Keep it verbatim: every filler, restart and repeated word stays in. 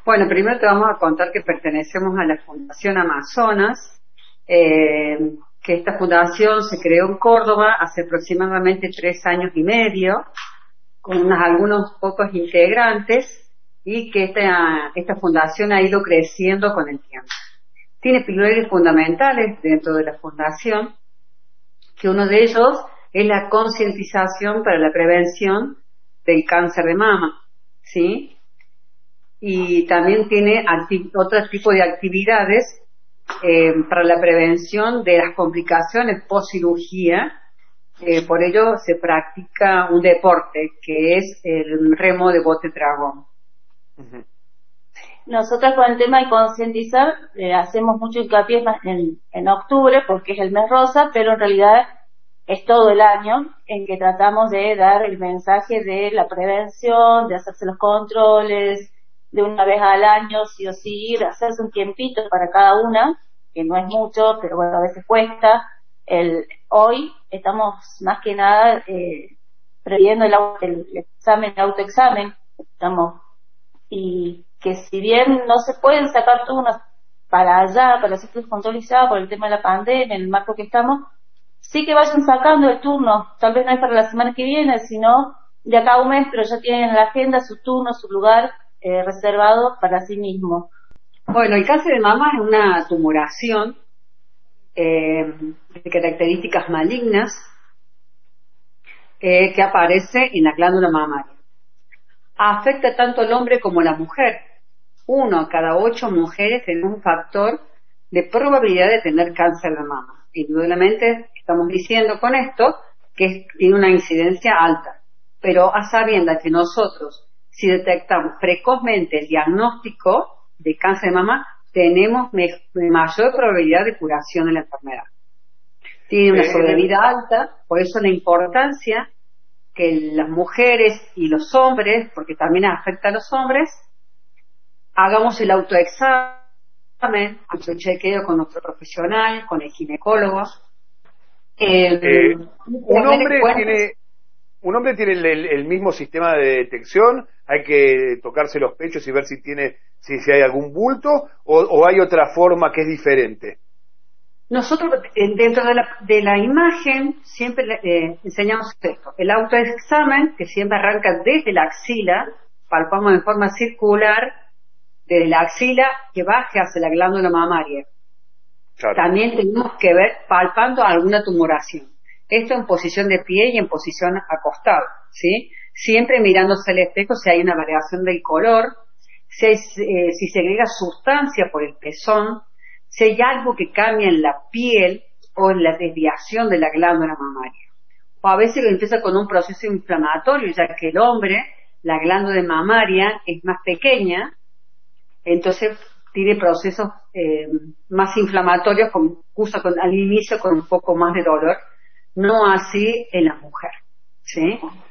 Bueno, primero te vamos a contar que pertenecemos a la Fundación Amazonas, eh, que esta fundación se creó en Córdoba hace aproximadamente tres años y medio, con unos, algunos pocos integrantes, y que esta, esta fundación ha ido creciendo con el tiempo. Tiene pilares fundamentales dentro de la fundación, que uno de ellos es la concientización para la prevención del cáncer de mama, ¿sí? Y también tiene otro tipo de actividades eh, para la prevención de las complicaciones post cirugía. Eh, por ello se practica un deporte que es el remo de bote dragón. Uh-huh. Nosotras con el tema de concientizar eh, hacemos mucho hincapié en, en octubre porque es el mes rosa, pero en realidad es todo el año en que tratamos de dar el mensaje de la prevención, de hacerse los controles, de una vez al año, sí o sí, ir, hacerse un tiempito para cada una, que no es mucho, pero bueno, a veces cuesta. El, hoy estamos más que nada eh, previendo el, el, el examen, el autoexamen, estamos, y que si bien no se pueden sacar turnos para allá, para ser descontrolizados por el tema de la pandemia, en el marco que estamos, sí que vayan sacando el turno, tal vez no es para la semana que viene, sino de acá a un mes, pero ya tienen en la agenda su turno, su lugar eh, reservado para sí mismo. Bueno, el cáncer de mama es una tumoración eh, de características malignas eh, que aparece en la glándula mamaria. Afecta tanto al hombre como a la mujer. Uno a cada ocho mujeres tiene un factor de probabilidad de tener cáncer de mama. Indudablemente estamos diciendo con esto que es, tiene una incidencia alta, pero a sabiendas que nosotros, si detectamos precozmente el diagnóstico de cáncer de mama, tenemos me, mayor probabilidad de curación de la enfermedad. Tiene una sobrevida alta, por eso la importancia que las mujeres y los hombres, porque también afecta a los hombres, hagamos el autoexamen, nuestro chequeo con nuestro profesional, con el ginecólogo. Eh, eh, un hombre tiene un hombre tiene el, el, el mismo sistema de detección. Hay que tocarse los pechos y ver si tiene si, si hay algún bulto o, o hay otra forma que es diferente. Nosotros dentro de la, de la imagen siempre eh, enseñamos esto, el autoexamen que siempre arranca desde la axila, palpamos en forma circular desde la axila que baje hacia la glándula mamaria. Claro. También tenemos que ver palpando alguna tumoración. Esto en posición de pie y en posición acostado, ¿sí? Siempre mirándose al espejo si hay una variación del color, si, hay, eh, si segrega sustancia por el pezón, si hay algo que cambia en la piel o en la desviación de la glándula mamaria. O a veces empieza con un proceso inflamatorio, ya que el hombre, la glándula mamaria es más pequeña, entonces tiene procesos eh, más inflamatorios, con, cursa con, al inicio con un poco más de dolor, no así en la mujer, ¿sí?